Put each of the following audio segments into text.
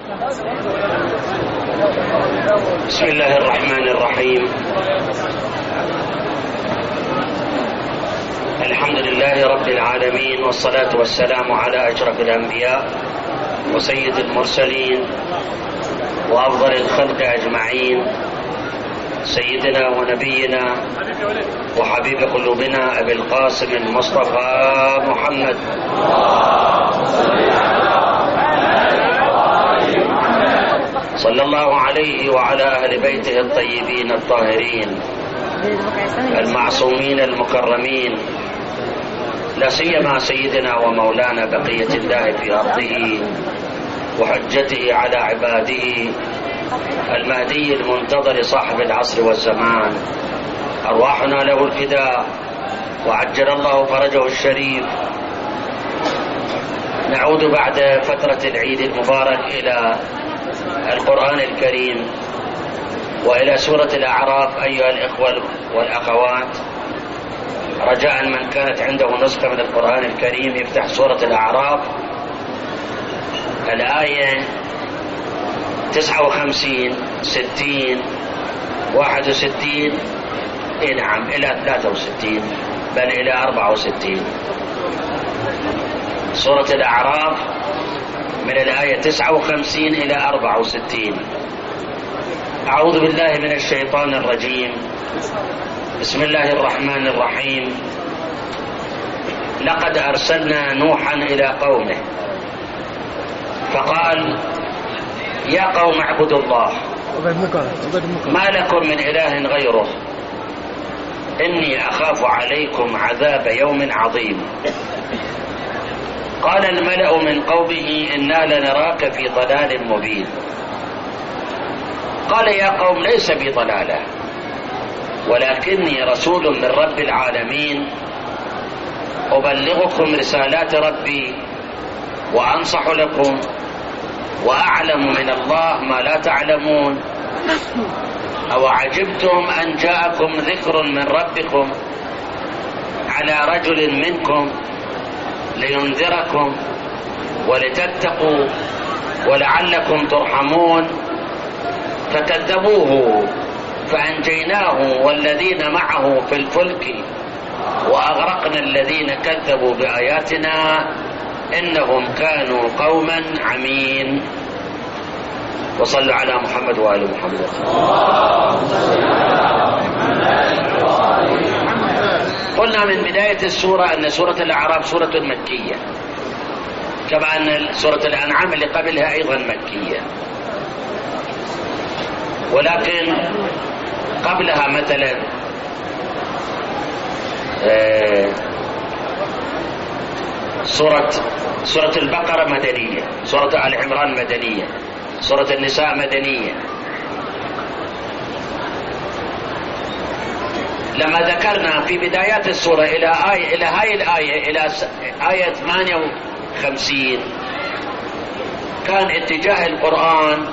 بسم الله الرحمن الرحيم. الحمد لله رب العالمين، والصلاة والسلام على أشرف الأنبياء وسيد المرسلين وأفضل الخلق أجمعين، سيدنا ونبينا وحبيب قلوبنا أبي القاسم المصطفى محمد صلى الله عليه وعلى أهل بيته الطيبين الطاهرين المعصومين المكرمين، لا سيما سيدنا ومولانا بقية الله في أرضه وحجته على عباده المهدي المنتظر صاحب العصر والزمان، أرواحنا له الفداء وعجل الله فرجه الشريف. نعود بعد فترة العيد المبارك إلى القرآن الكريم وإلى سورة الأعراف. أيها الإخوة والأخوات، رجاء من كانت عنده نسخة من القرآن الكريم يفتح سورة الأعراف الآية 59 60 61 نعم إلى 63 بل إلى 64. سورة الأعراف من الآية 59 إلى 64. أعوذ بالله من الشيطان الرجيم. بسم الله الرحمن الرحيم. لقد أرسلنا نوحا إلى قومه فقال يا قوم اعبدوا الله ما لكم من إله غيره إني أخاف عليكم عذاب يوم عظيم. قال الملأ من قومه إنا لنراك في ضلال مبين. قال يا قوم ليس بي ضلالة ولكني رسول من رب العالمين أبلغكم رسالات ربي وأنصح لكم وأعلم من الله ما لا تعلمون. أو عجبتم أن جاءكم ذكر من ربكم على رجل منكم لينذركم ولتتقوا ولعلكم ترحمون. فكذبوه فأنجيناه والذين معه في الفلك وأغرقنا الذين كذبوا بآياتنا إنهم كانوا قوما عمين. وصلوا على محمد وآل محمد. قلنا من بداية السورة أن سورة الأعراف سورة مكية، كما أن سورة الأنعام اللي قبلها أيضا مكية، ولكن قبلها مثلا سورة البقرة مدنية، سورة آل عمران مدنية، سورة النساء مدنية. لما ذكرنا في بدايات السورة إلى هاي الآية إلى آية 58 كان اتجاه القرآن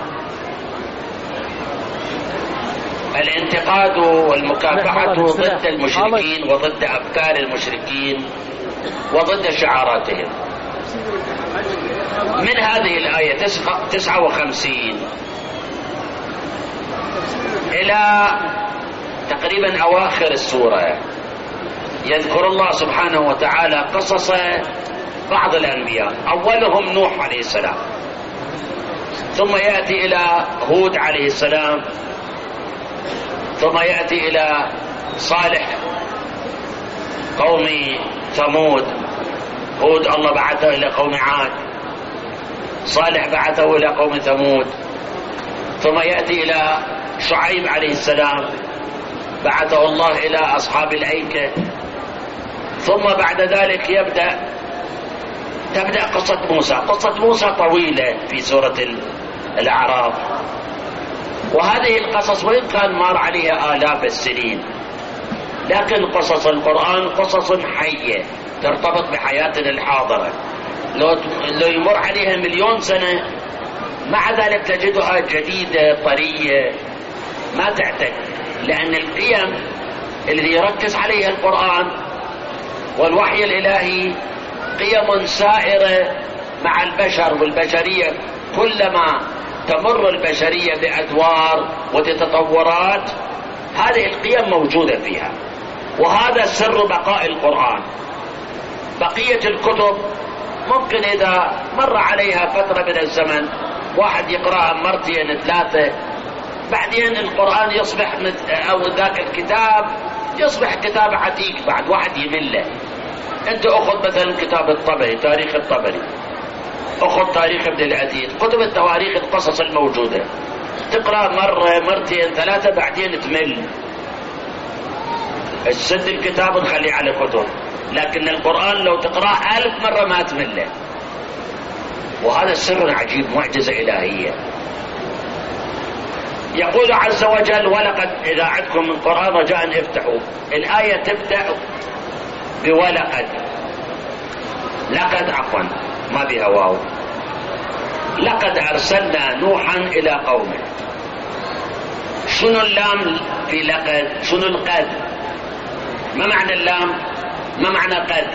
الانتقاد والمكافحة ضد المشركين وضد أفكار المشركين وضد شعاراتهم. من هذه الآية 59 إلى تقريبا أواخر السورة يذكر الله سبحانه وتعالى قصص بعض الأنبياء، أولهم نوح عليه السلام، ثم يأتي إلى هود عليه السلام، ثم يأتي إلى صالح قوم ثمود، هود الله بعثه إلى قوم عاد، صالح بعثه إلى قوم ثمود، ثم يأتي إلى شعيب عليه السلام بعثه الله إلى أصحاب الأيكة، ثم بعد ذلك تبدأ قصة موسى. قصة موسى طويلة في سورة الأعراف، وهذه القصص وإن كان مر عليها آلاف السنين لكن قصص القرآن قصص حية ترتبط بحياتنا الحاضرة. لو يمر عليها 1,000,000 سنة مع ذلك تجدها جديدة طرية ما تعتد، لأن القيم الذي يركز عليها القرآن والوحي الإلهي قيم سائرة مع البشر والبشرية كلما تمر البشرية بأدوار وتطورات، هذه القيم موجودة فيها، وهذا سر بقاء القرآن. بقية الكتب ممكن إذا مر عليها فترة من الزمن واحد يقرأها مرتين ثلاثة، بعدين القرآن يصبح أو ذاك الكتاب يصبح كتاب عتيق، بعد واحد يمله. أنت أخذ مثلا كتاب الطبري، تاريخ الطبري، أخذ تاريخ ابن العديد، كتب التواريخ القصص الموجودة، تقرأ مرة مرتين ثلاثة بعدين تمل، السد الكتاب نخليه على كتب، لكن القرآن لو تقرأ 1000 مرة ما تمله. وهذا سر عجيب، معجزة إلهية. يقول عز وجل: ولقد، إذا عندكم من قرآن رجاء افتحوا، الآية تبدأ بولقد، لقد عفوا ما بها واو، لقد أرسلنا نوحا إلى قومه. شنو اللام في لقد؟ شنو القد؟ ما معنى اللام؟ ما معنى قد؟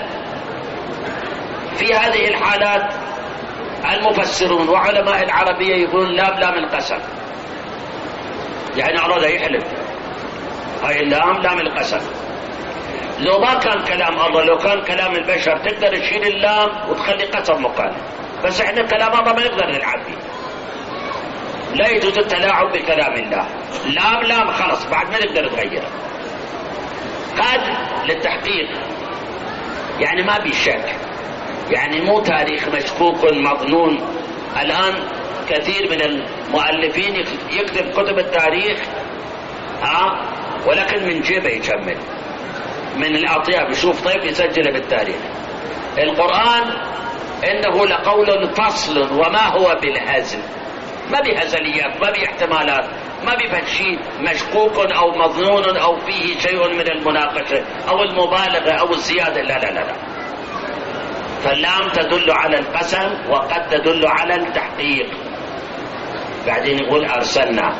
في هذه الحالات المفسرون وعلماء العربية يقولون لام القسم، يعني أراد يحلف، هاي اللام لام القسم. لو ما كان كلام الله، لو كان كلام البشر تقدر تشيل اللام وتخلي قسم مكانه، بس احنا كلام الله ما نقدر نلعب فيه، لا يجوز التلاعب بكلام الله. لام خلص، بعد ما نقدر نغيره. قد للتحقيق، يعني ما بيشك، يعني مو تاريخ مشكوك مظنون. الآن كثير من المؤلفين يكتب كتب التاريخ ولكن من جيبه يكمل، من الأطياف يشوف طيب يسجله بالتاريخ. القرآن إنه لقول فصل وما هو بالهزل، ما بهزليات، ما باحتمالات، ما بشيء مشكوك أو مظنون أو فيه شيء من المناقشة أو المبالغة أو الزيادة، لا لا لا لا. فاللام تدل على القسم وقد تدل على التحقيق. بعدين يقول أرسلنا،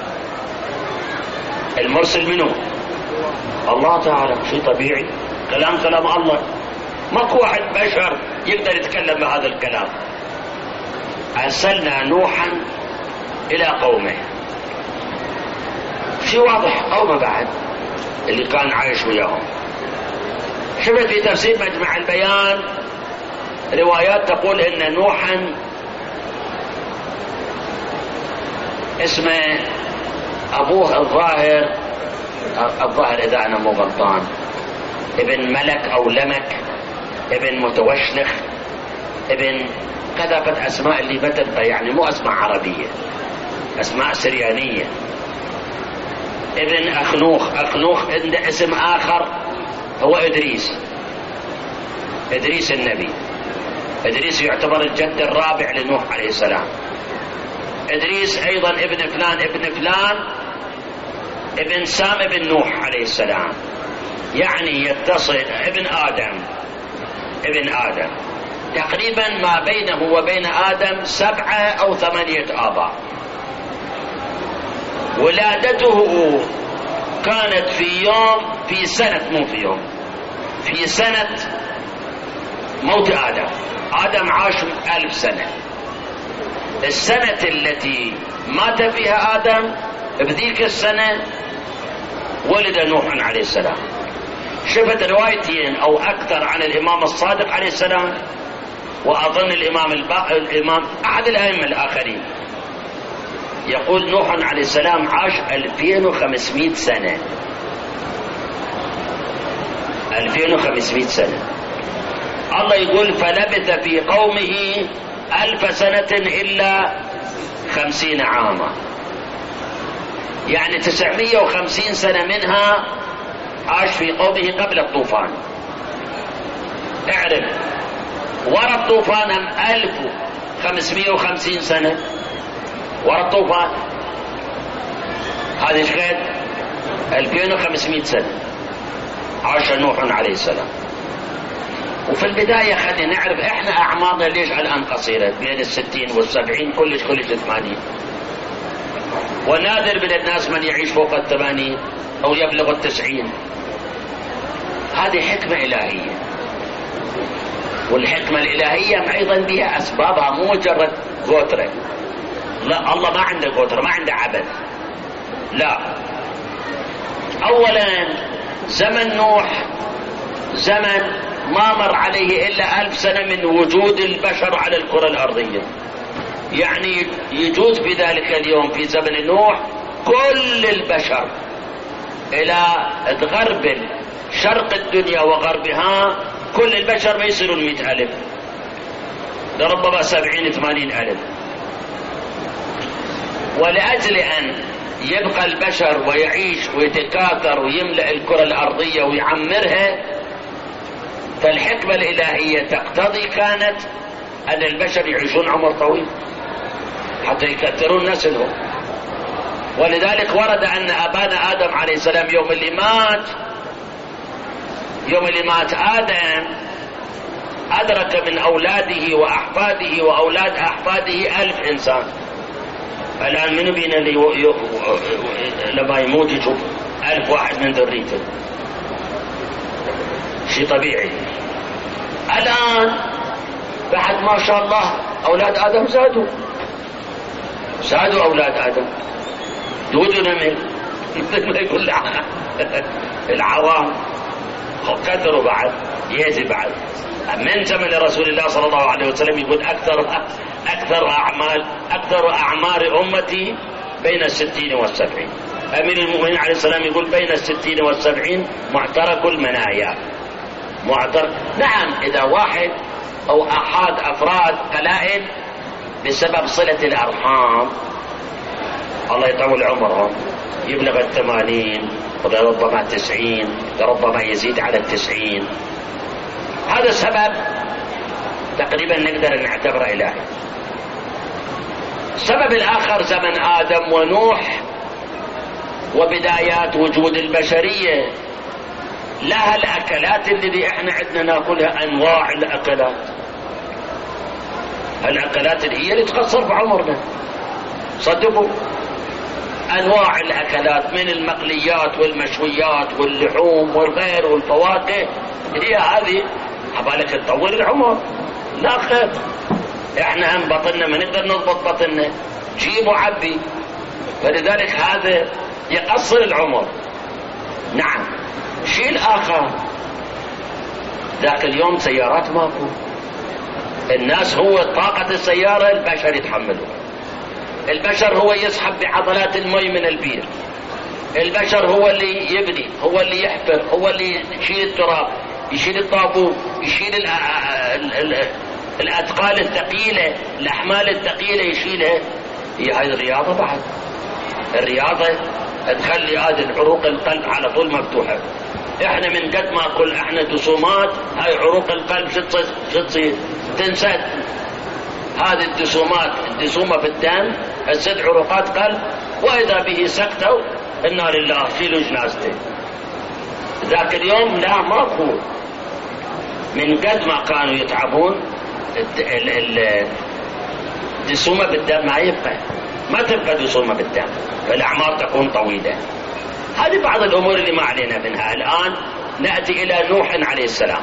المرسل منه الله تعالى، شيء طبيعي، كلام الله، ماكو واحد بشر يقدر يتكلم بهذا الكلام. أرسلنا نوحا إلى قومه، شيء واضح، قومه بعد اللي كان عايش وياهم. شفت في تفسير مجمع البيان روايات تقول إن نوحا اسمه أبوه الظاهر إذا أنا مو غلطان ابن ملك أو لمك، ابن متوشلخ، ابن كذا، أسماء اللي بتنفى، يعني مو أسماء عربية، أسماء سريانية. ابن أخنوخ عنده اسم آخر هو إدريس النبي. إدريس يعتبر الجد الرابع لنوح عليه السلام. إدريس أيضا ابن فلان ابن سام ابن نوح عليه السلام، يعني يتصل ابن آدم. تقريبا ما بينه وبين آدم 7 أو 8 آباء. ولادته كانت في سنة موت آدم عاش 1000 سنة. السنة التي مات فيها آدم بذيك السنة ولد نوح عليه السلام. شفت روايتين أو أكثر عن الإمام الصادق عليه السلام، وأظن الإمام أحد الأئمة الآخرين يقول نوح عليه السلام عاش 2500 سنة. 2500 سنة. الله يقول فلبث في قومه 1000 سنة إلا 50 عاما، يعني 950 سنة منها عاش في قومه قبل الطوفان. اعرف وراء الطوفان 1550 سنة وراء الطوفان، هذه شقد 2500 سنة عاش نوح عليه السلام. وفي البداية خلينا نعرف احنا اعمارنا ليش الان قصيرة، بين 60 وال70 كلش 80، ونادر من الناس من يعيش فوق 80 او يبلغ 90. هذه حكمة الهية، والحكمة الالهية ايضا بها اسبابها، مو مجرد قوترة. لا، الله ما عنده قدرة، ما عنده عبد. لا، اولا زمن نوح زمن ما مر عليه الا 1000 سنة من وجود البشر على الكرة الارضية. يعني يجوز في ذلك اليوم في زمن نوح كل البشر الى غرب شرق الدنيا وغربها، كل البشر ما يصيرون 100,000، لربما 70-80,000. ولأجل أن يبقى البشر ويعيش ويتكاثر ويملأ الكرة الأرضية ويعمرها، فالحكمة الإلهية تقتضي كانت أن البشر يعيشون عمر طويل حتى يكثرون نسلهم. ولذلك ورد أن أبانا آدم عليه السلام يوم اللي مات آدم أدرك من أولاده وأحفاده وأولاد أحفاده 1000 إنسان. الآن منو بينا لما يموت يشوف 1000 واحد من ذريته؟ شيء طبيعي. الآن بعد ما شاء الله أولاد آدم زادوا أولاد آدم، دود ونمل مثل يقول العوام كثروا بعد، يأتي بعد. من زمن رسول الله صلى الله عليه وسلم يقول أكثر أعمار أمتي بين 60 و70. أمير المؤمنين عليه السلام يقول بين 60 و70 معترك المنايا. نعم، إذا واحد أو أحد أفراد قلائل بسبب صلة الأرحام الله يطول عمرهم يبلغ 80 وربما 90 وربما يزيد على 90، هذا السبب تقريبا نقدر أن نعتبره إلهي. السبب الآخر زمن آدم ونوح وبدايات وجود البشرية، لها الأكلات اللي احنا عندنا ناكلها، أنواع الأكلات اللي هي اللي تقصر في عمرنا. صدقوا، أنواع الأكلات من المقليات والمشويات واللحوم والغير والفواكه، هي هذه عبالك تطول العمر. لا خير، احنا هم بطننا ما نقدر نضبط بطننا، جيب وعبي، فلذلك هذا يقصر العمر. نعم. شيء الآخر، ذاك اليوم سيارات ماكو، الناس هو طاقة السيارة البشر يتحملوا، البشر هو يسحب بعضلات المي من البير، البشر هو اللي يبني، هو اللي يحفر، هو اللي يشيل التراب، يشيل الطابوق، يشيل الأثقال الثقيلة، الأحمال الثقيلة يشيلها. هي هاي الرياضة بعد، الرياضة تخلي هذه عروق القلب على طول مفتوحة. احنا من قد ما قل احنا دسومات، هاي عروق القلب شو تصير؟ تنسد. هذه الدسومة في الدم تسد عروقات قلب، واذا به سكتوا انا لله شيلوا جنازته. ذاك اليوم لا ماكو، من قد ما كانوا يتعبون الدسومة بالدم ما تبقى دسومة بالدم، فالأعمار تكون طويلة. هذه بعض الأمور اللي ما علينا منها. الآن نأتي إلى نوح عليه السلام.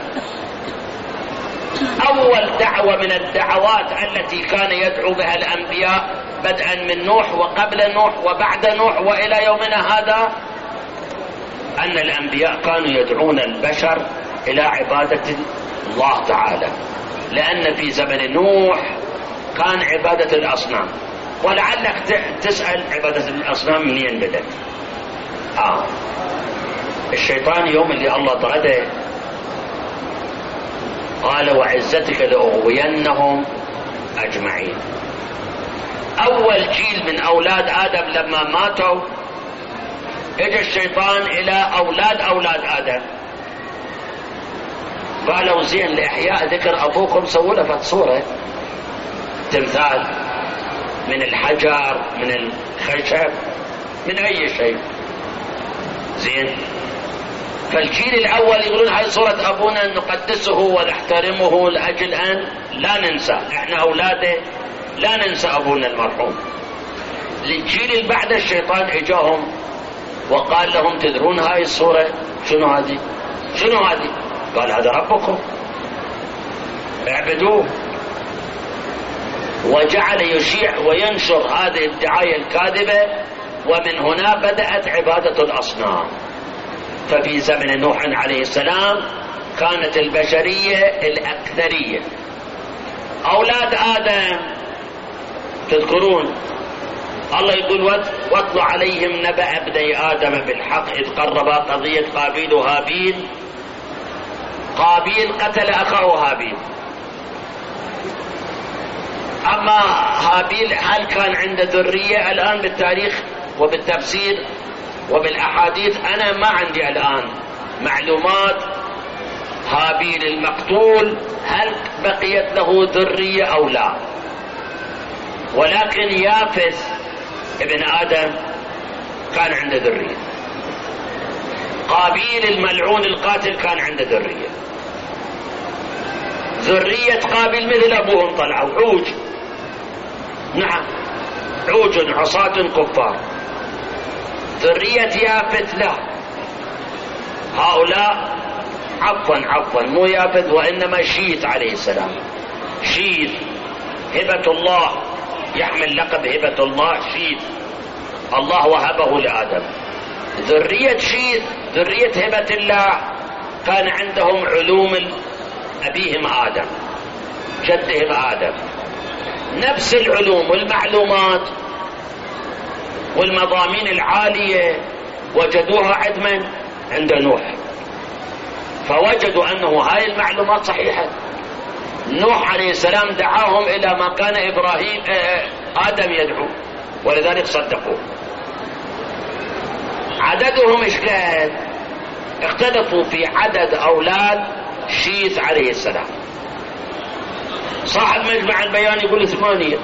أول دعوة من الدعوات التي كان يدعو بها الأنبياء بدءا من نوح وقبل نوح وبعد نوح وإلى يومنا هذا، أن الأنبياء كانوا يدعون البشر إلى عبادة الله تعالى، لأن في زمن نوح كان عبادة الأصنام. ولعلك تسأل عبادة الأصنام منين بدأت؟ الشيطان يوم اللي الله طرده قال وعزتك لأغوينهم أجمعين. أول جيل من أولاد آدم لما ماتوا اجى الشيطان إلى أولاد آدم، قالوا زين لإحياء ذكر أبوكم سووا له صورة تمثال من الحجر من الخشب من أي شيء. زين، فالجيل الأول يقولون هاي صورة أبونا نقدسه ونحترمه لأجل أن لا ننسى، إحنا أولاده لا ننسى أبونا المرحوم. للجيل اللي بعد الشيطان إجاهم وقال لهم تدرون هاي الصورة شنو هذه؟ قال هذا ربكم اعبدوه. وجعل يشيع وينشر هذه الدعاية الكاذبة، ومن هنا بدأت عبادة الأصنام. ففي زمن نوح عليه السلام كانت البشرية الأكثرية أولاد آدم. تذكرون الله يقول واتل عليهم نبأ ابني آدم بالحق إذ قربا قضية قابيل وهابيل. قابيل قتل أخاه هابيل، أما هابيل هل كان عنده ذرية؟ الآن بالتاريخ وبالتفسير وبالأحاديث أنا ما عندي الآن معلومات هابيل المقتول هل بقيت له ذرية أو لا، ولكن يافث ابن آدم كان عنده ذرية. قابيل الملعون القاتل كان عنده ذرية. ذرية قابيل مثل أبوهم طلعوا عوج، نعم عوج عصاة كفار. ذرية يافث لا، هؤلاء عفوا مو يافث وإنما شيث عليه السلام. شيث هبة الله، يحمل لقب هبة الله، شيث الله وهبه لآدم. ذرية شيث ذرية هبة الله كان عندهم علوم أبيهم آدم جدهم آدم، نفس العلوم والمعلومات والمضامين العالية وجدوها عند نوح. فوجدوا أنه هاي المعلومات صحيحة. نوح عليه السلام دعاهم إلى ما كان آدم يدعو، ولذلك صدقوه. عددهم ايش كان؟ اختلفوا في عدد أولاد شيث عليه السلام. صاحب مجمع البيان يقول 8،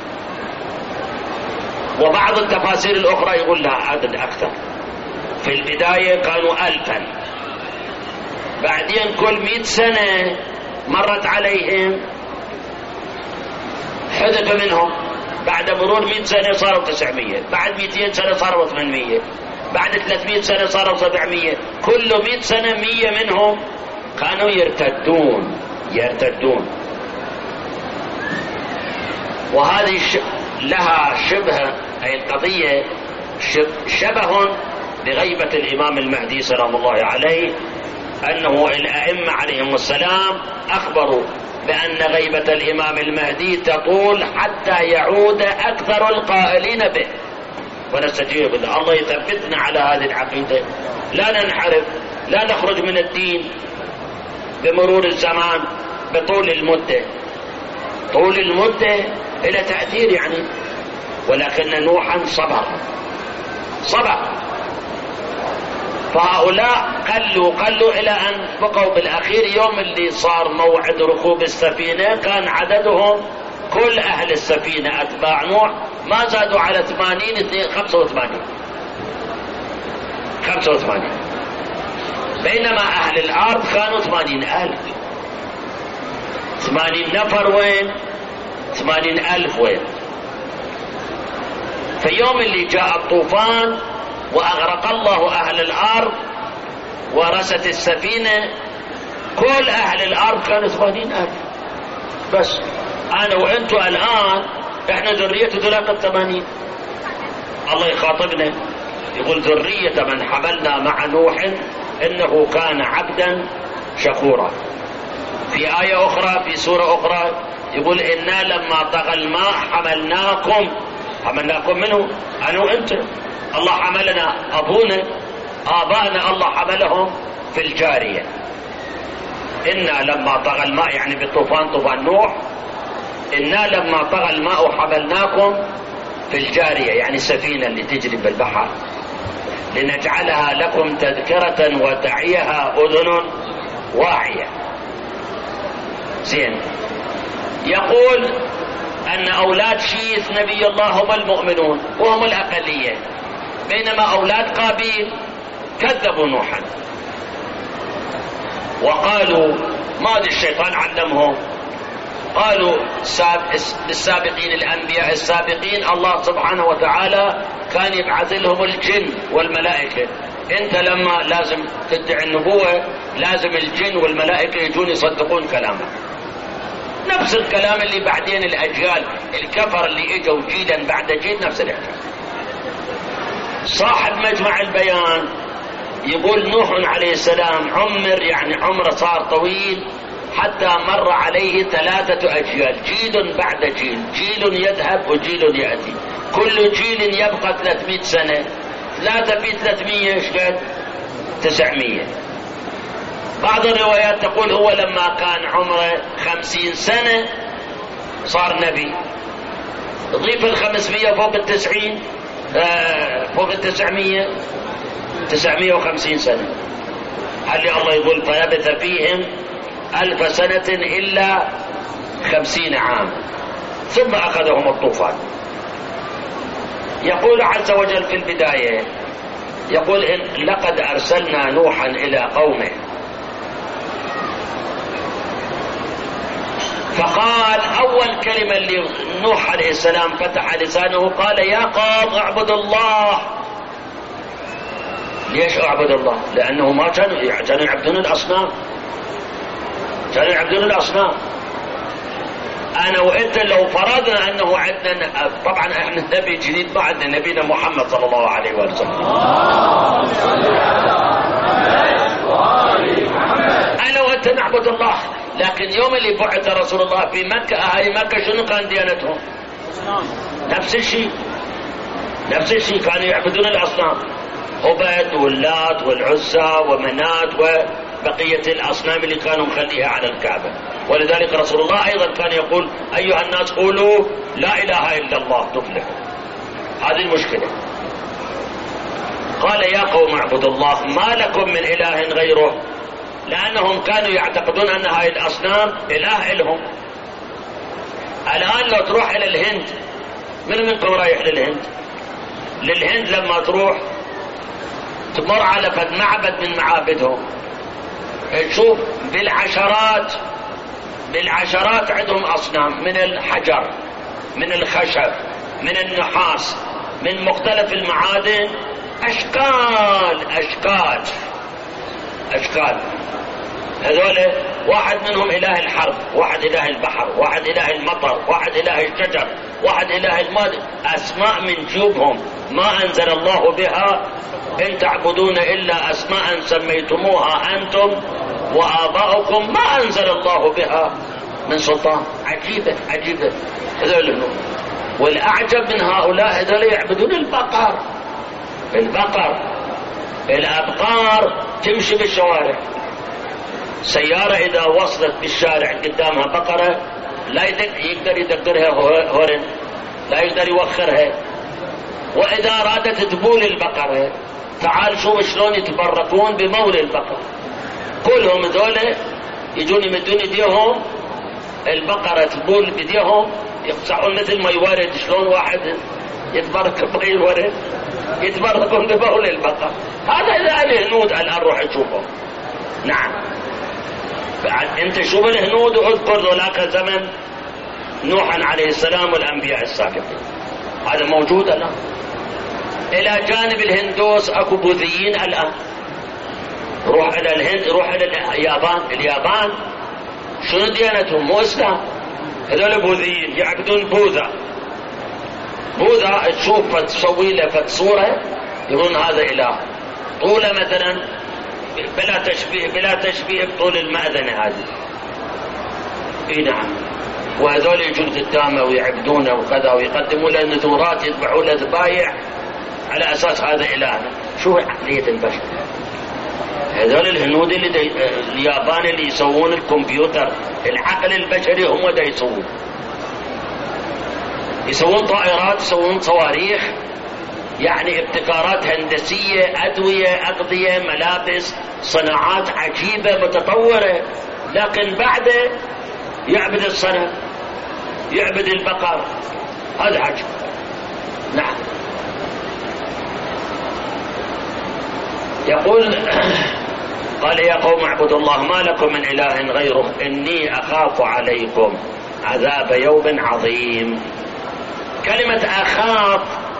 وبعض التفاسير الأخرى يقول لها عدد أكثر. في البداية كانوا 1000، بعدين كل 100 سنة مرت عليهم حذف منهم، بعد مرور 100 سنة صاروا 900، بعد 200 سنة صاروا 800، بعد 300 سنة صاروا 700. كل 100 سنة 100 منهم كانوا يرتدون. وهذه لها شبه، أي القضية شبه بغيبة الإمام المهدي سلام الله عليه، أنه الأئمة عليهم السلام أخبروا بأن غيبة الإمام المهدي تطول حتى يعود أكثر القائلين به، ونستجيب له. الله يثبتنا على هذه العقيدة، لا ننحرف، لا نخرج من الدين بمرور الزمان بطول المدة. طول المدة إلى تأثير يعني، ولكن نوحا صبر. فهؤلاء قلوا إلى أن بقوا بالأخير يوم اللي صار موعد ركوب السفينة كان عددهم كل أهل السفينة أتباع نوح ما زادوا على 85، بينما أهل الأرض كانوا 80,000. 80 نفر وين؟ 80,000 وين؟ في يوم اللي جاء الطوفان وأغرق الله أهل الأرض ورست السفينة، كل أهل الأرض كانوا 80,000 بس. أنا وأنتوا الآن إحنا ذرية ذلاك 80. الله يخاطبنا يقول ذرية من حملنا مع نوح إنه كان عبدا شكورا. في آية أخرى في سورة أخرى يقول إنا لما طغى الماء حملناكم منه، أنا وأنت. الله حملنا، آبائنا الله حملهم في الجارية. إنا لما طغى الماء يعني بالطوفان، طوفان نوح. إنا لما طغى الماء حملناكم في الجارية يعني السفينة اللي تجري بالبحر، لنجعلها لكم تذكرة وتعيها أذن واعية. زين، يقول أن أولاد شيث نبي الله هم المؤمنون وهم الأقلية، بينما أولاد قابيل كذبوا نوحا وقالوا ماذا الشيطان علمهم. قالوا للسابقين الأنبياء السابقين الله سبحانه وتعالى كان يبعث لهم الجن والملائكة، انت لما لازم تدعي النبوة لازم الجن والملائكة يجون يصدقون كلامك. نفس الكلام اللي بعدين الأجيال الكفر اللي اجوا جيلا بعد جيل نفس الأجيال. صاحب مجمع البيان يقول نوح عليه السلام عمر، يعني عمره صار طويل حتى مر عليه 3 أجيال، جيل بعد جيل، جيل يذهب وجيل يأتي، كل جيل يبقى 300 سنة، 3 في 300 ايش قد؟ 900. بعض الروايات تقول هو لما كان عمره 50 سنة صار نبي، ضيف 500 فوق 90 فوق 900 950 سنة. هل الله يقول فلبث فيهم 1000 سنة إلا 50 عام ثم أخذهم الطوفان. يقول عز وجل في البداية، يقول لقد أرسلنا نوحا إلى قومه فقال، أول كلمة اللي نوح عليه السلام فتح لسانه قال يا قوم اعبدوا الله. ليش اعبد الله؟ لأنه ما كانوا يعبدون الأصنام، كانوا يعبدون الأصنام. أنا وأنت لو فرضنا أنه عندنا، طبعا احنا نبي جديد ما عندنا، نبينا محمد صلى الله عليه وسلم، أنا وأنت نعبد الله. لكن يوم اللي بعث رسول الله في مكة، أهل مكة شنو كان ديانتهم؟ نفس الشيء، نفس الشيء، كانوا يعبدون الأصنام، هبل واللات والعزى ومنات وبقية الأصنام اللي كانوا مخليها على الكعبة. ولذلك رسول الله أيضا كان يقول أيها الناس قولوا لا إله إلا الله تفلحوا. هذه المشكلة. قال يا قوم اعبدوا الله ما لكم من إله غيره، لأنهم كانوا يعتقدون أن هاي الأصنام إله إلهم. الآن لو تروح إلى الهند، من منكم رايح للهند؟ للهند لما تروح تمر على فد معبد من معابدهم، تشوف بالعشرات عندهم أصنام من الحجر، من الخشب، من النحاس، من مختلف المعادن، أشكال أشكال أشكال. هذول واحد منهم إله الحرب، واحد إله البحر، واحد إله المطر، واحد إله الشجر، واحد إله الماء، أسماء من جيوبهم ما أنزل الله بها، إن تعبدون إلا أسماء سميتموها أنتم وآباؤكم ما أنزل الله بها من سلطان. عجيبة عجيبة هذول. والأعجب من هؤلاء هذول يعبدون البقر، الأبقار تمشي بالشوارع، سيارة إذا وصلت بالشارع قدامها بقرة لا يقدر يدقرها هورن، لا يقدر يوخرها. وإذا أرادت تبول البقرة، تعال شوف شلون يتبركون بمول البقر، كلهم ذولا يجون يمدون ايديهم، البقرة تبول بديهم، يقصعون مثل ما يورد، شلون واحد يتبرك بغير ورد، يتبركون بمول البقر. هذا إذا الهنود الآن روح تشوفه. نعم، بعد انت شوف الهنود واذكر ذولاك زمن نوح عليه السلام والأنبياء السابقين، هذا موجود الآن. إلى جانب الهندوس أكو بوذيين الآن. روح إلى الهند، روح إلى اليابان شنو ديانتهم؟ مو إسلام، هذول بوذيين يعبدون بوذا. تشوف تسوي له صورة يقولون هذا إله، طوله مثلا بلا تشبيه بطول المأذنة هذه. اي نعم. وهذول يجون قدامه ويعبدونه وكذا، ويقدموا له نذورات، يذبحوا له ذبايح على أساس هذا إلهنا. شو عقلية البشر؟ هذول الهنود اليابان اللي يسوون الكمبيوتر، العقل البشري هم دا يسوون طائرات، يسوون صواريخ، يعني ابتكارات هندسية، أدوية، أغذية، ملابس، صناعات عجيبة متطورة. لكن بعده يعبد الصنم، يعبد البقر، هذا عجب. نعم. يقول قال يا قوم اعبدوا الله ما لكم من إله غيره إني أخاف عليكم عذاب يوم عظيم. كلمة أخاف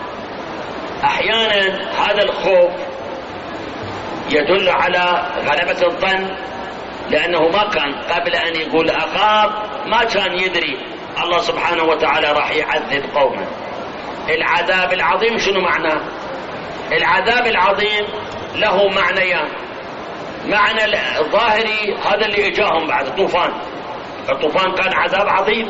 أحيانا هذا الخوف يدل على غلبة الظن، لأنه ما كان قبل أن يقول أخاف ما كان يدري الله سبحانه وتعالى راح يعذب قومه. العذاب العظيم شنو معناه؟ العذاب العظيم له معنيان. معنى الظاهري هذا اللي اجاهم بعد الطوفان. الطوفان كان عذاب عظيم،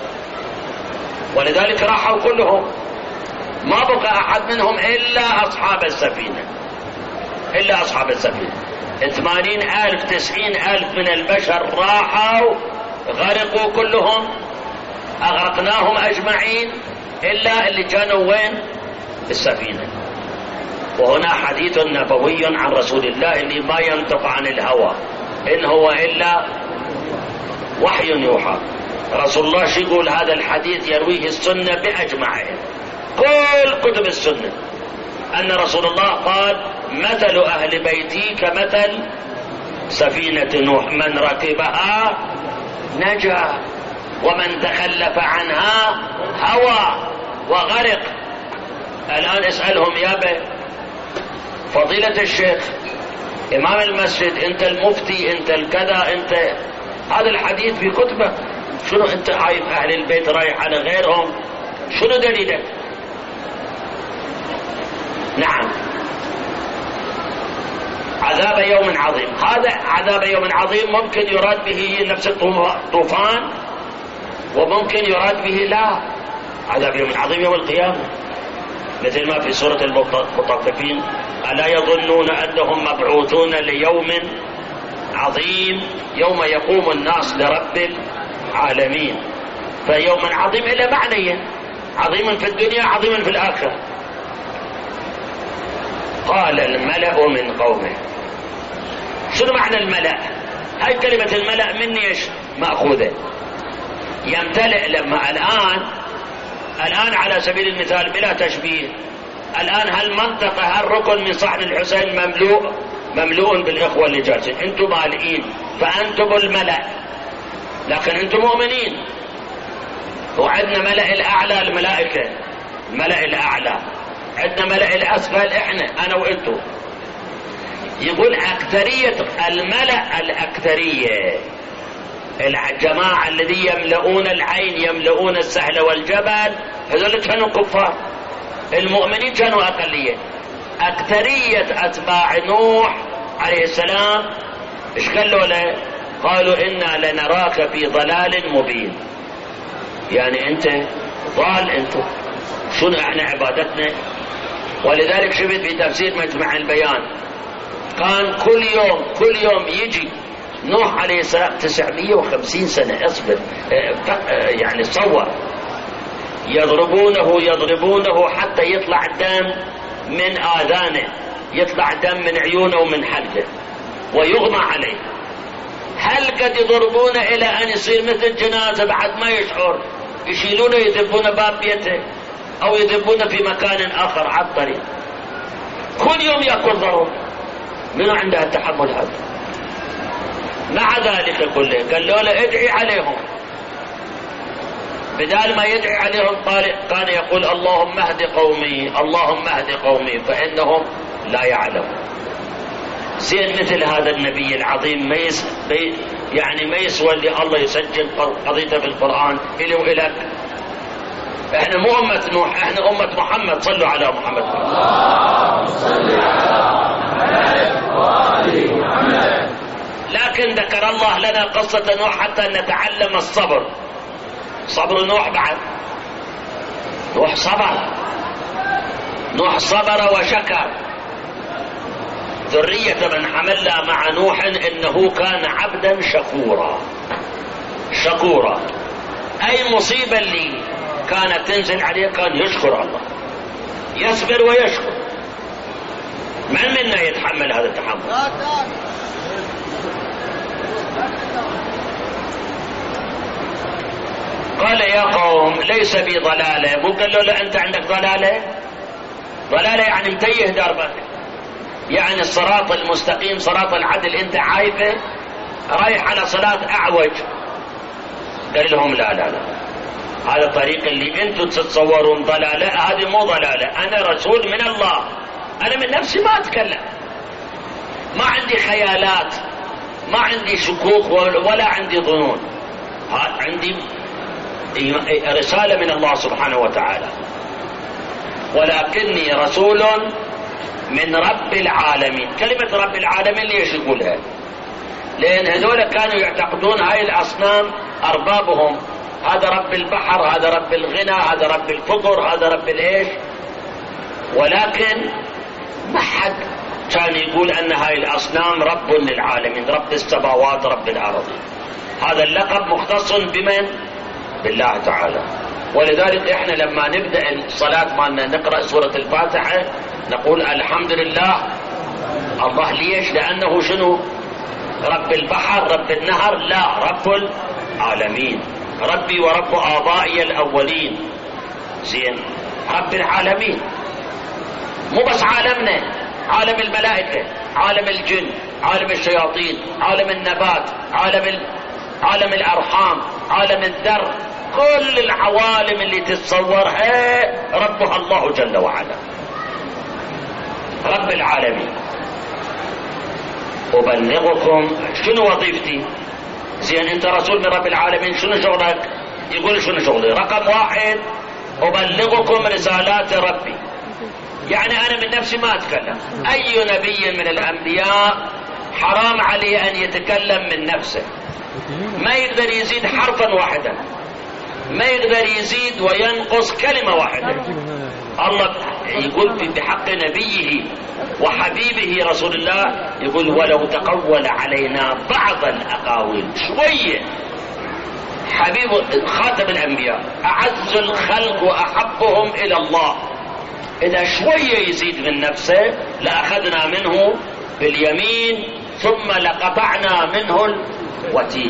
ولذلك راحوا كلهم، ما بقى احد منهم الا اصحاب السفينة، الا اصحاب السفينة. 80,000 90,000 من البشر راحوا، غرقوا كلهم، اغرقناهم اجمعين الا اللي كانوا وين؟ السفينة. وهنا حديث نبوي عن رسول الله اللي ما ينطق عن الهوى، إن هو إلا وحي يوحى. رسول الله شو يقول؟ هذا الحديث يرويه السنة بأجمعها، كل كتب السنة، أن رسول الله قال: مثل أهل بيتي كمثل سفينة نوح، من ركبها نجا ومن تخلف عنها هوى وغرق. الآن اسألهم يا فضيلة الشيخ إمام المسجد، أنت المفتي، أنت الكذا، أنت هذا الحديث في كتبك، شنو أنت عايف أهل البيت رايح على غيرهم؟ شنو دليلك؟ نعم، عذاب يوم عظيم. هذا عذاب يوم عظيم ممكن يراد به نفس الطوفان، وممكن يراد به لا عذاب يوم عظيم يوم القيامة، مثل ما في سورة المطففين: ألا يظنون أنهم مبعوثون ليوم عظيم يوم يقوم الناس لرب العالمين. فيوم عظيم إلى معنى عظيم في الدنيا عظيم في الآخرة. قال الملأ من قومه. شنو معنى الملأ؟ هاي كلمة الملأ مني ايش مأخوذة؟ يمتلئ. لما الآن على سبيل المثال بلا تشبيه، الآن هالمنطقة هالركن من صحن الحسين مملوء بالإخوة اللي جالسين، انتم مالئين، فأنتم الملأ، لكن انتم مؤمنين. وعندنا ملأ الأعلى الملائكة، الملأ الأعلى، عندنا ملأ الأسفل احنا أنا وانتم. يقول أكثرية الملأ، الأكثرية الجماعة الذي يملؤون العين، يملؤون السهل والجبل، هذول كانوا كفار. المؤمنين كانوا أقلية. أكثرية أتباع نوح عليه السلام إيش قالوا له؟ قالوا: إنا لنراك في ضلال مبين. يعني أنت ضال، أنت شنو احنا عبادتنا؟ ولذلك شفت في تفسير مجمع البيان كان كل يوم يجي نوح عليه السلام 950 سنة، اصبر يعني صور، يضربونه حتى يطلع دم من آذانه، يطلع دم من عيونه ومن حلقه، ويغمى عليه. هل قد يضربونه إلى أن يصير مثل جنازة بعد ما يشعر، يشيلونه يذبونه باب بيته أو يذبونه في مكان آخر على الطريق، كل يوم يأكل ضرب. منو عنده التحمل هذا؟ مع ذلك كله قالوا له: ادعي عليهم. بدال ما يدعي عليهم كان يقول: اللهم اهد قومي، اللهم اهد قومي، فإنهم لا يعلمون. زين مثل هذا النبي العظيم ما يسوى اللي الله يسجل قضيته في القرآن إلي وإلك. احنا مو أمة نوح، احنا أمة محمد. صلوا على محمد. اللهم صل على محمد. لكن ذكر الله لنا قصة نوح حتى نتعلم الصبر. صبر نوح بعد. نوح صبر وشكر. ذرية من حملنا مع نوح إنه كان عبدا شكورا. أي مصيبة اللي كانت تنزل عليه كان يشكر الله، يصبر ويشكر. من منا يتحمل هذا التحمل؟ قال: يا قوم ليس بي ضلالة. مو قال له: أنت عندك ضلالة يعني متيه دربك، يعني الصراط المستقيم، صراط العدل، أنت عايفة رايح على صلاة أعوج. قال لهم: لا، هذا الطريق اللي أنتم تتصورون ضلالة، هذه مو ضلالة. أنا رسول من الله، أنا من نفسي ما أتكلم، ما عندي خيالات، ما عندي شكوك ولا عندي ظنون. عندي رسالة من الله سبحانه وتعالى، ولكني رسول من رب العالمين. كلمة رب العالمين ليش يقولها؟ لأن هذول كانوا يعتقدون هاي الأصنام أربابهم، هذا رب البحر، هذا رب الغنى، هذا رب الفقر، هذا رب الإيش. ولكن ما حد كان يقول أن هاي الأصنام رب للعالمين، رب السماوات، رب الأرض. هذا اللقب مختص بمن؟ بالله تعالى. ولذلك احنا لما نبدأ الصلاة مالنا نقرأ سورة الفاتحة نقول الحمد لله. الله ليش؟ لأنه شنو؟ رب البحر، رب النهر؟ لا، رب العالمين، ربي ورب آبائي الأولين. زين، رب العالمين، مو بس عالمنا، عالم الملائكة، عالم الجن، عالم الشياطين، عالم النبات، عالم الأرحام، عالم الذر، كل العوالم اللي تتصورها ربها الله جل وعلا، رب العالمين. أبلغكم، شنو وظيفتي؟ زين انت رسول من رب العالمين، شنو شغلك؟ يقول شنو شغلي؟ رقم واحد، أبلغكم رسالات ربي. يعني أنا من نفسي ما أتكلم. أي نبي من الأنبياء حرام عليه أن يتكلم من نفسه، ما يقدر يزيد حرفا واحدا، ما يقدر يزيد وينقص كلمة واحدة. الله يقول بحق نبيه وحبيبه رسول الله، يقول ولو تقول علينا بعض الأقاويل، شوية. حبيب خاتم الأنبياء، أعز الخلق وأحبهم إلى الله، إذا شوية يزيد من نفسه لأخذنا منه باليمين ثم لقطعنا منه الوتين.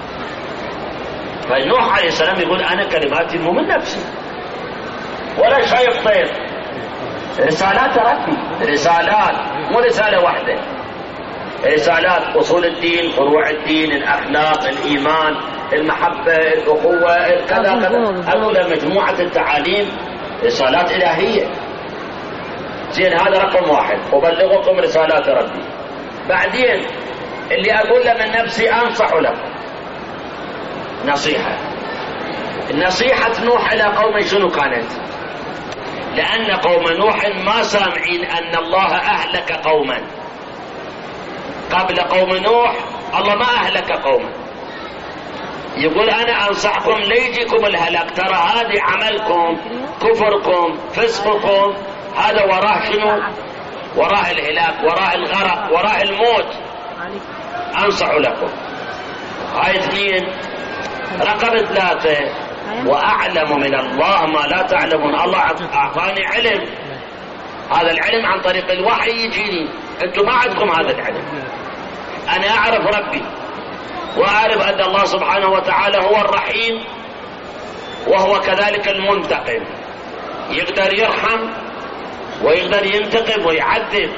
فنوح عليه السلام يقول أنا كلماتي مو من نفسي ولا شايف طير، رسالات ربي، رسالات، مو رسالة واحدة، رسالات أصول الدين، فروع الدين، الأخلاق، الإيمان، المحبة، الأخوة، كذا كذا، هذول مجموعة التعاليم، رسالات إلهية. زين، هذا رقم واحد، أبلغكم رسالات ربي. بعدين اللي أقول له من نفسي أنصح لكم نصيحة. نصيحة نوح إلى قوم شنو كانت؟ لأن قوم نوح ما سامعين أن الله أهلك قوما قبل قوم نوح، الله ما أهلك قوما. يقول أنا أنصحكم ليجيكم الهلاك، ترى هذه عملكم، كفركم، فسقكم، هذا وراه شنو؟ وراه الهلاك، وراه الغرق، وراه الموت. أنصح لكم. هاي اثنين. رقم ثلاثة، وأعلم من الله ما لا تعلمون. الله أعطاني علم، هذا العلم عن طريق الوحي يجيني، أنتم ما عندكم هذا العلم. أنا أعرف ربي وأعرف أن الله سبحانه وتعالى هو الرحيم وهو كذلك المنتقم، يقدر يرحم ويقدر ينتقم ويعذب.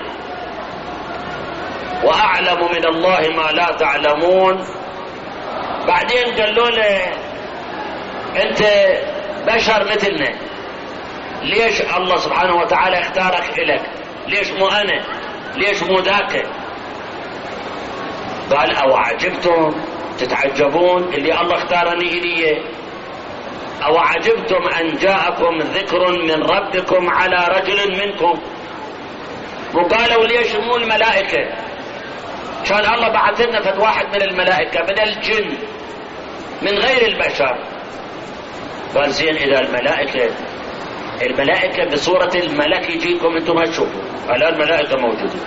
وأعلم من الله ما لا تعلمون. بعدين قالوا له أنت بشر مثلنا، ليش الله سبحانه وتعالى اختارك إلك؟ ليش مو أنا؟ ليش مو ذاك؟ قال أو عجبتم تتعجبون اللي الله اختارني إليه؟ أو عجبتم أن جاءكم ذكر من ربكم على رجل منكم. وقالوا ليش مو الملائكة؟ كان الله بعث لنا فد واحد من الملائكة، من الجن، من غير البشر. قال زين إذا الملائكة بصورة الملك يجيكم أنتم ما تشوفوا، قال الملائكة موجودة.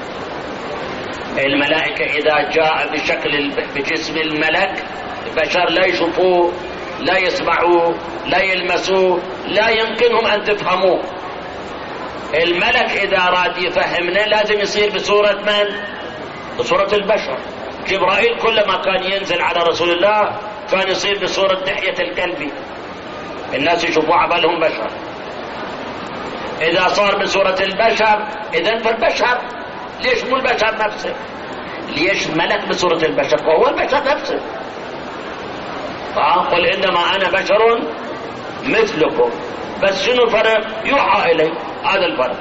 الملائكة إذا جاء بجسم الملك، البشر لا يشوفوه، لا يسمعوه، لا يلمسوه، لا يمكنهم أن تفهموه. الملك إذا أراد يفهمنا لازم يصير بصورة من؟ بصورة البشر. جبرائيل كلما كان ينزل على رسول الله كان يصير بصورة دحية الكلب، الناس يشوفوا عبالهم بشر. إذا صار بصورة البشر إذن فالبشر، ليش مو البشر نفسه؟ ليش ملك بصورة البشر؟ وهو البشر نفسه. قل إنما أنا بشر مثلكم، بس شنو الفرق؟ يوحى إلي، هذا الفرق.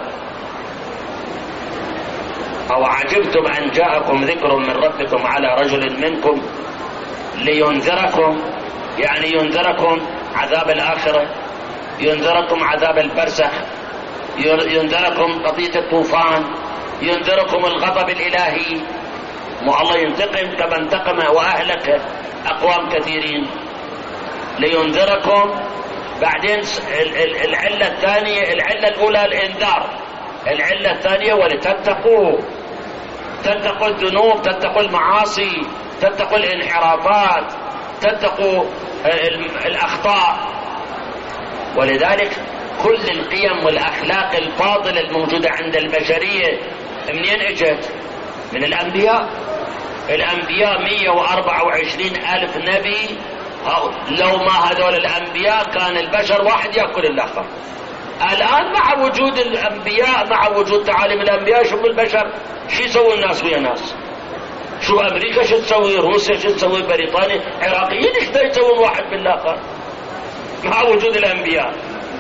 أو عجبتم أن جاءكم ذكر من ربكم على رجل منكم لينذركم، يعني ينذركم عذاب الآخرة، ينذركم عذاب البرزخ، ينذركم قضية الطوفان، ينذركم الغضب الإلهي. مو الله ينتقم كما انتقم وأهلك أقوام كثيرين. لينذركم. بعدين العلة الثانية، العلة الأولى الإنذار، العلة الثانية ولتتقوا، تتقوا الذنوب، تتقوا المعاصي، تتقوا الانحرافات، تتقوا الأخطاء. ولذلك كل القيم والأخلاق الفاضلة الموجودة عند البشرية منين اجت؟ من الأنبياء. الأنبياء 124 ألف نبي، لو ما هذول الأنبياء كان البشر واحد يأكل الآخر. الآن مع وجود الأنبياء، مع وجود تعاليم الأنبياء، شوف البشر شو يسوي الناس ويا ناس، شو أمريكا شو تسوي، روسيا شو تسوي، بريطانيا، عراقيين ايش يسوون واحد بالآخر مع وجود الأنبياء،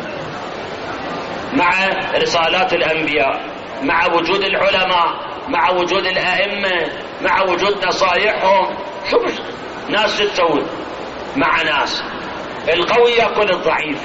مع رسالات الأنبياء، مع وجود العلماء، مع وجود الأئمة، مع وجود نصائحهم. شوف ناس شو تسوي مع ناس. القوي يأكل الضعيف.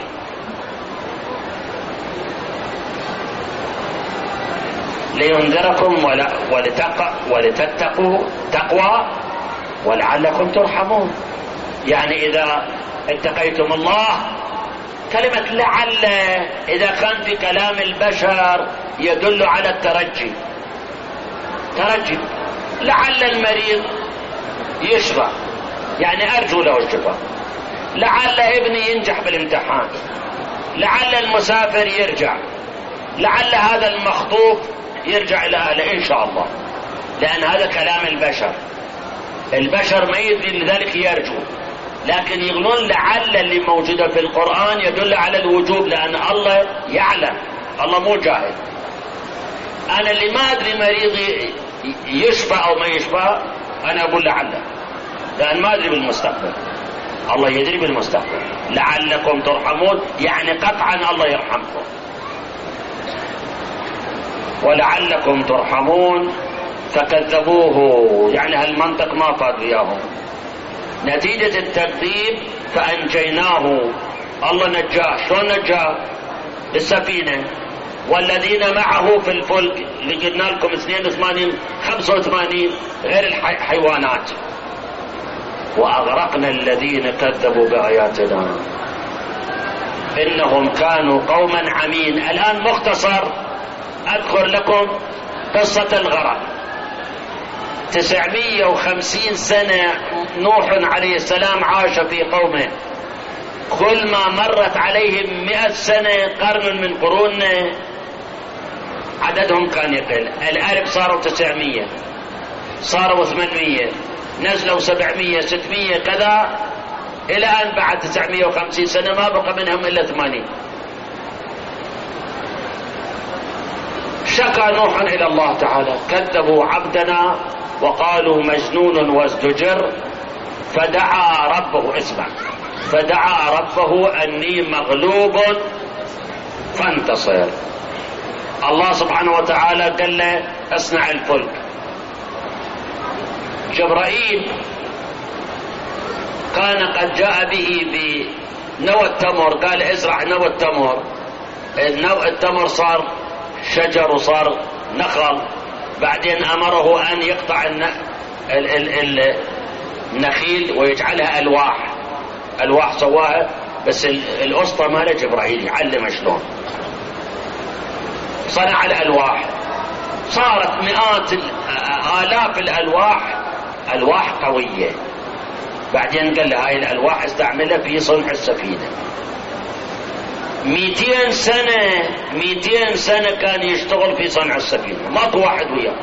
لينذركم ولتتقوا تقوى ولعلكم ترحمون. يعني إذا اتقيتم الله، كلمة لعل إذا كان في كلام البشر يدل على الترجي. ترجي، لعل المريض يشفى، يعني أرجو له الشفاء. لعل ابني ينجح بالامتحان، لعل المسافر يرجع، لعل هذا المخطوب يرجع إلى أهله إن شاء الله، لأن هذا كلام البشر. البشر ما يدري، لذلك يرجو. لكن يقولون لعل اللي موجودة في القرآن يدل على الوجوب، لأن الله يعلم، الله مو جاهل. أنا اللي ما أدري مريضي يشفى أو ما يشفى، أنا أقول لعل، لأن ما أدري بالمستقبل، الله يدري بالمستقبل. لعلكم ترحمون، يعني قطعا الله يرحمكم. ولعلكم ترحمون فكذبوه، يعني هالمنطق ما فاد وياهم. نتيجة التكذيب فأنجيناه، الله نجاه. شلون نجاه؟ بالسفينة والذين معه في الفلك، اللي قلنا لكم 82 85 غير الحيوانات. وأغرقنا الذين كذبوا بآياتنا إنهم كانوا قوما عمين. الآن مختصر أذكر لكم قصة الغرق. 950 سنة نوح عليه السلام عاش في قومه، كل ما مرت عليهم 100 سنة، قرن من قرون، عددهم كان يقل. الأرب صاروا 900، صاروا 800، نزلوا 700 600 كذا، إلى أن بعد 950 سنة ما بقى منهم إلا 80. شكى نوح إلى الله تعالى، كذبوا عبدنا وقالوا مجنون وازدجر، فدعا ربه، اسمع، فدعا ربه أني مغلوب فانتصر. الله سبحانه وتعالى قال له اصنع الفلك. جبرائيل كان قد جاء به بنوى التمر، قال ازرع نوى التمر. التمر صار شجر وصار نخل. بعدين أمره أن يقطع النخيل ويجعلها ألواح سواها، بس الأسطى ماله جبرائيل يعلم شلون. صنع الألواح، صارت مئات آلاف الألواح، ألواح قوية. بعدين قال له هاي الألواح استعملها في صنع السفينة. 200 سنة كان يشتغل في صنع السفينة، ما واحد وياه.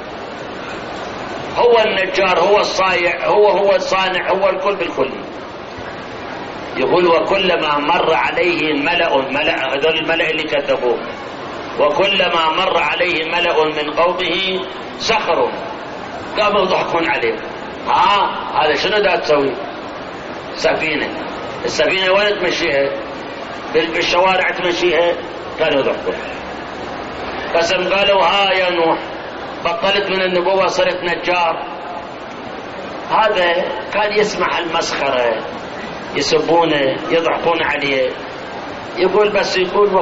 هو النجار، هو الصايع، هو الصانع، هو الكل بالكل. يقول وكلما مر عليه ملأ هذول الملأ اللي كذبوه، وكلما مر عليه ملأ من قومه سخروا، قاموا يضحكون عليه. هذا شنو دا تسوي؟ سفينة. السفينة وين تمشيها؟ بالشوارع تمشيها؟ كانوا يضحكون. قسم قالوا يا نوح بطلت من النبوة صرت نجار. هذا كان يسمع المسخرة، يسبونه يضحكون عليه، يقول بس يقول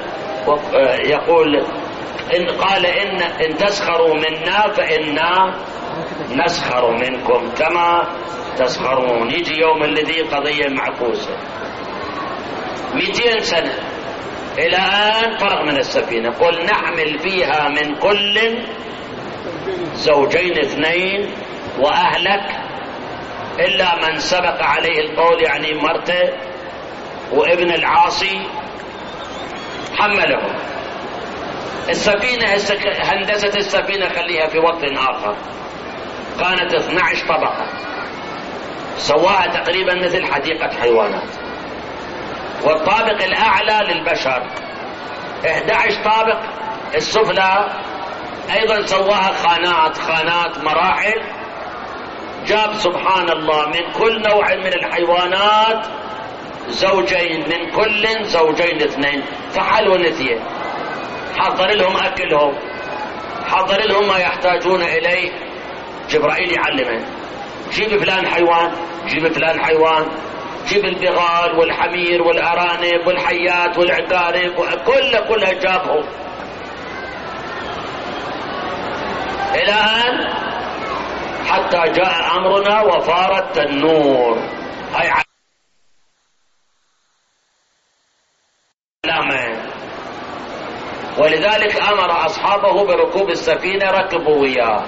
يقول إن قال إن تسخروا منا فإنا نسخر منكم كما تسخرون. يجي يوم الذي قضية معكوسة 200 سنة إلى أن فرغ من السفينة، قل نحمل فيها من كل زوجين 2 وأهلك إلا من سبق عليه القول، يعني مرته وابن العاصي حملهم. السفينة هندسة السفينة خليها في وقت آخر، كانت 12 طبقة، سواها تقريبا مثل حديقة حيوانات، والطابق الأعلى للبشر 11 طابق، السفلى أيضا سواها خانات مراحل. جاب سبحان الله من كل نوع من الحيوانات زوجين، من كل زوجين 2، فحل ونثيه، حضر لهم أكلهم، حضر لهم ما يحتاجون إليه. جبرائيل يعلمه جيب فلان حيوان، جيب فلان حيوان، جيب البغال والحمير والأرانب والحيات والعقارب، كلها جابهم، إلى أن حتى جاء أمرنا وفار التنور. هاي علامة. ولذلك أمر أصحابه بركوب السفينة، ركبوا وياه.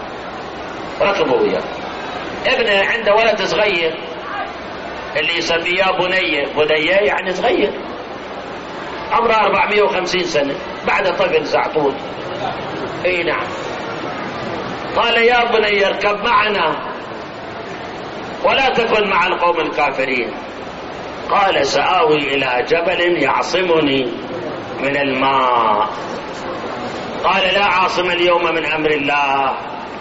ابنه عنده ولد صغير اللي يسميه بنية يعني صغير، عمره 450 سنة، بعد طفل زعطوط. اي نعم. قال يا بني اركب معنا ولا تكن مع القوم الكافرين. قال سآوي إلى جبل يعصمني من الماء. قال لا عاصم اليوم من أمر الله،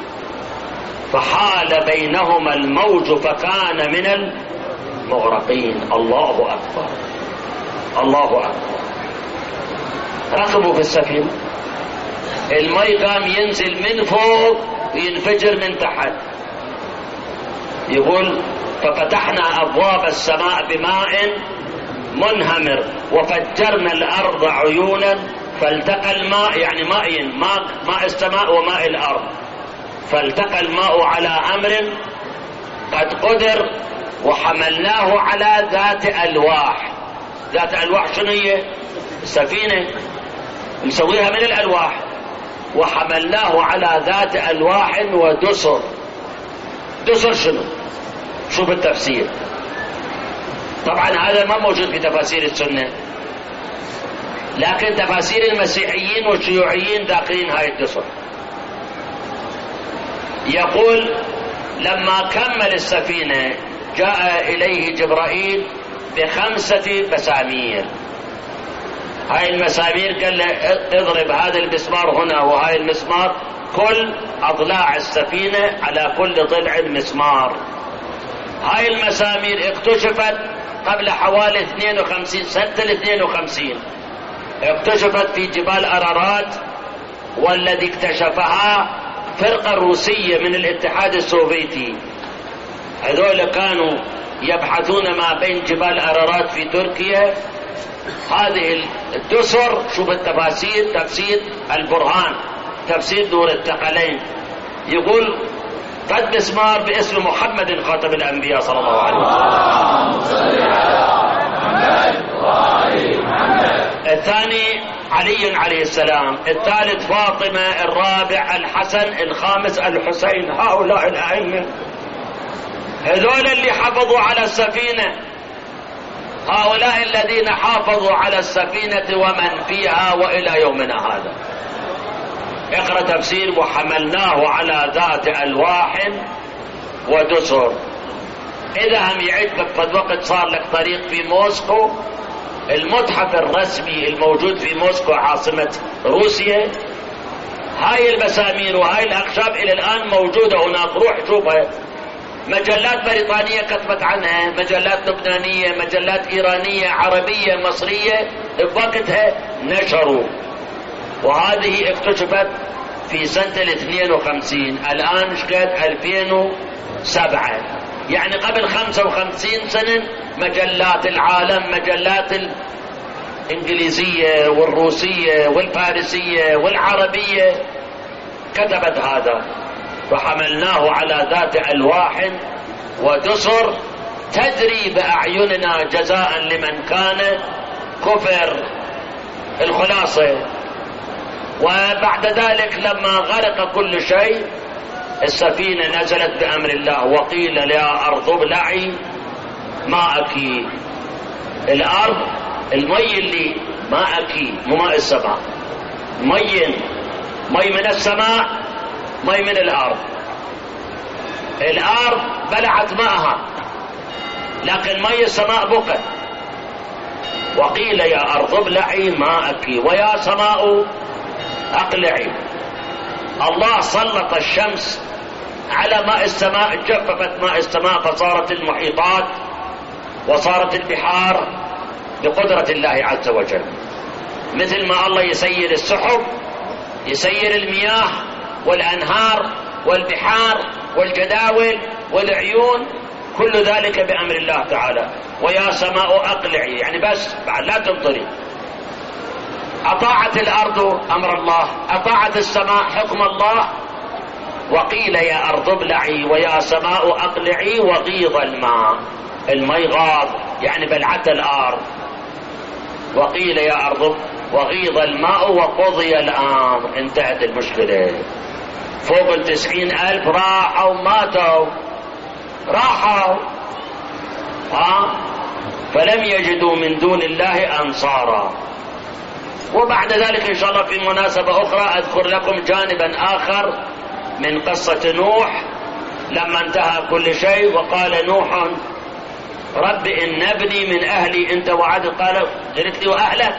فحال بينهما الموج فكان من المغرقين. الله أكبر، الله أكبر. ركبوا في السفينة، المي قام ينزل من فوق وينفجر من تحت. يقول ففتحنا أبواب السماء بماء منهمر وفجرنا الأرض عيونا فالتقى الماء، يعني ماء السماء وماء الأرض، فالتقى الماء على أمر قد قدر وحملناه على ذات ألواح. ذات ألواح شنو هي؟ السفينة نسويها من الألواح. وحملناه على ذات ألواح ودسر. دسر شنو؟ شوف التفسير. طبعا هذا ما موجود في تفاسير السنة، لكن تفاسير المسيحيين والشيوعيين داخلين هاي الدسر. يقول لما كمل السفينة جاء إليه جبرائيل ب5 مسامير. هاي المسامير قال له اضرب هذا المسمار هنا وهاي المسمار، كل أضلاع السفينة على كل ضلع مسمار. هاي المسامير اكتشفت قبل حوالي 52 سنة 52، اكتشفت في جبال أرارات، والذي اكتشفها فرقة روسية من الاتحاد السوفيتي. هذول كانوا يبحثون ما بين جبال أرارات في تركيا. هذه الدسر، شوف التفاسير، تفسير البرهان، تفسير نور الثقلين، يقول قد مسمار باسم محمد خاتم الأنبياء صلى الله عليه وسلم. الثاني علي عليه السلام، الثالث فاطمة، الرابع الحسن، الخامس الحسين. هؤلاء الأئمة هذول اللي حافظوا على السفينة، هؤلاء الذين حافظوا على السفينة ومن فيها وإلى يومنا هذا. اقرأ تفسير وحملناه على ذات ألواح ودسر. إذا هم يعجبك قد وقت صار لك طريق في موسكو، المتحف الرسمي الموجود في موسكو عاصمة روسيا، هاي المسامير وهاي الأخشاب إلى الآن موجودة هناك، روح شوفها. مجلات بريطانية كتبت عنها، مجلات لبنانية، مجلات إيرانية، عربية، مصرية، بوقتها نشروا. وهذه اكتشفت في سنة 52، الآن شقد 2007، يعني قبل 55 سنة مجلات العالم، مجلات الإنجليزية والروسية والفارسية والعربية كتبت هذا، وحملناه على ذات ألواح ودسر تجري بأعيننا جزاء لمن كان كفر. الخلاصة، وبعد ذلك لما غرق كل شيء السفينة نزلت بأمر الله، وقيل يا أرض ابلعي ماءك. الأرض المي اللي ماءك، مو ماء السماء، مي من السماء، مي من الأرض. الأرض بلعت ماءها لكن مي السماء بقت. وقيل يا أرض ابلعي ماءك ويا سماء أقلعي. الله سلط الشمس على ماء السماء، جففت ماء السماء فصارت المحيطات وصارت البحار بقدرة الله عز وجل. مثل ما الله يسير السحب، يسير المياه والأنهار والبحار والجداول والعيون، كل ذلك بأمر الله تعالى. ويا سماء أقلعي، يعني بس بعد لا تمطري. أطاعت الأرض أمر الله، أطاعت السماء حكم الله. وقيل يا أرض ابلعي ويا سماء أقلعي وغيض الماء، المي غاض يعني بلعت الأرض. وقيل يا أرض وغيض الماء وقضي الأمر، انتهت المشكلة. فوق 90,000 راحوا ماتوا، راحوا فلم يجدوا من دون الله أنصارا. وبعد ذلك إن شاء الله في مناسبة أخرى أذكر لكم جانبا آخر من قصة نوح لما انتهى كل شيء. وقال نوح رب إن ابني من أهلي، أنت وعد، قال قلت لي وأهلك،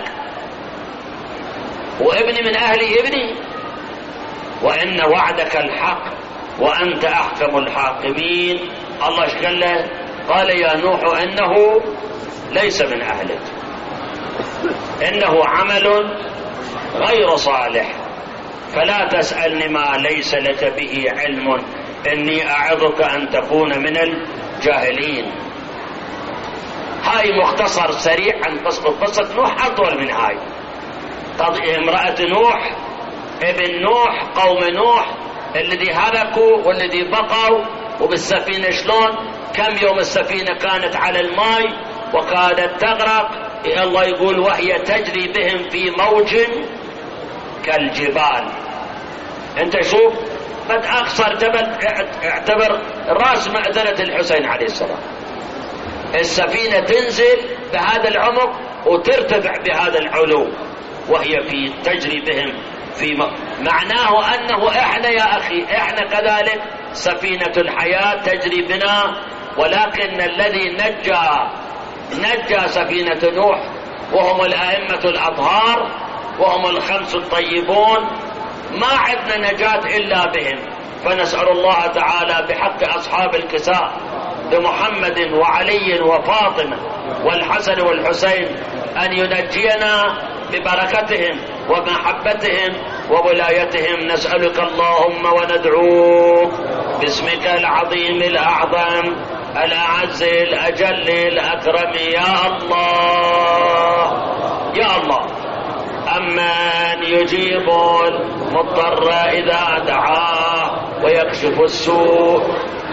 وابني من أهلي ابني، وإن وعدك الحق وأنت أحكم الحاكمين. الله ايش قال له؟ قال يا نوح إنه ليس من أهلك، إنه عمل غير صالح، فلا تسألني ما ليس لك به علم، إني أعظك أن تكون من الجاهلين. هاي مختصر سريع عن قصة نوح، أطول من هاي. امرأة نوح، ابن نوح، قوم نوح الذي هلكوا والذي بقوا، وبالسفينة شلون، كم يوم السفينة كانت على الماء وكادت تغرق. الله يقول وهي تجري بهم في موج كالجبال. انت شوف، قد أقصر جبل اعتبر راس مأذنة الحسين عليه السلام، السفينة تنزل بهذا العمق وترتفع بهذا العلو، وهي تجري بهم في معناه أنه إحنا يا أخي، إحنا كذلك سفينة الحياة تجري بنا. ولكن الذي نجى سفينة نوح وهم الأئمة الأطهار، وهم الخمس الطيبون، ما عندنا نجاة إلا بهم. فنسأل الله تعالى بحق أصحاب الكساء بمحمد وعلي وفاطمة والحسن والحسين أن ينجينا ببركتهم ومحبتهم وولايتهم. نسألك اللهم وندعوك باسمك العظيم الأعظم الأعز الأجل الأكرم، يا الله يا الله، أمن يجيب المضطر إذا دعاه ويكشف السوء،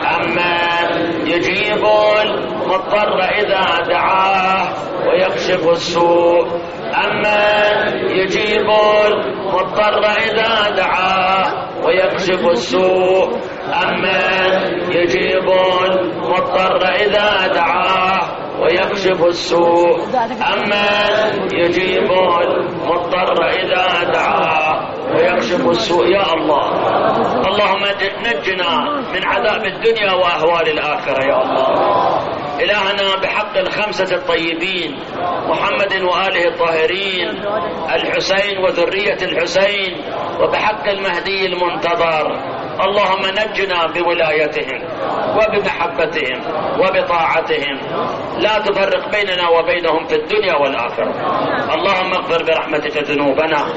أمن يجيب المضطر إذا دعاه ويكشف السوء، أمن يجيب المضطر إذا دعاه ويكشف السوء، أمن يجيب المضطر إذا دعاه ويكشف السوء، أمن يجيب المضطر إذا دعاه ويكشف السوء. يا الله، اللهم نجنا من عذاب الدنيا وأهوال الآخرة يا الله. إلهنا بحق الخمسة الطيبين محمد وآله الطاهرين، الحسين وذرية الحسين، وبحق المهدي المنتظر، اللهم نجنا بولايتهم وبمحبتهم وبطاعتهم، لا تفرق بيننا وبينهم في الدنيا والآخرة. اللهم اغفر برحمتك ذنوبنا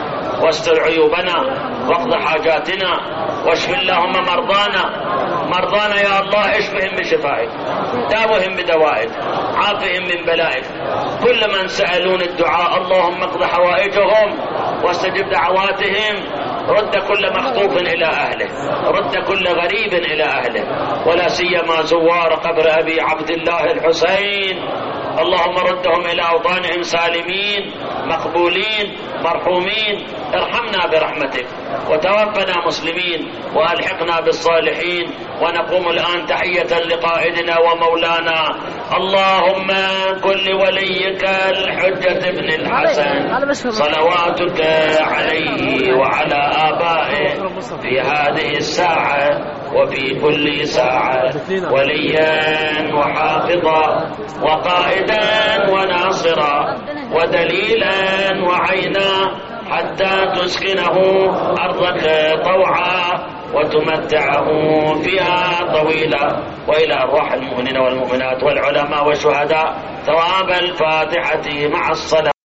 واستر عيوبنا واقض حاجاتنا واشف اللهم مرضانا يا الله، اشفهم بشفائك، داوهم بدوائك، عافهم من بلائك. كل من سألون الدعاء اللهم اقض حوائجهم واستجب دعواتهم، رد كل مخطوف إلى أهله، رد كل غريب إلى أهله، ولا سيما زوار قبر أبي عبد الله الحسين، اللهم ردهم إلى أوطانهم سالمين مقبولين مرحومين. ارحمنا برحمتك وتوفنا مسلمين وألحقنا بالصالحين. ونقوم الآن تحية لقائدنا ومولانا، اللهم كن لوليك الحجة بن الحسن صلواتك عليه وعلى آبائه في هذه الساعة وفي كل ساعة وليا وحافظا وقائدا وناصرا ودليلا وعينا، حتى تسكنه أرضك طوعا وتمتعه فيها طويلا. وإلى أرواح المؤمنين والمؤمنات والعلماء والشهداء ثواب الفاتحة مع الصلاة.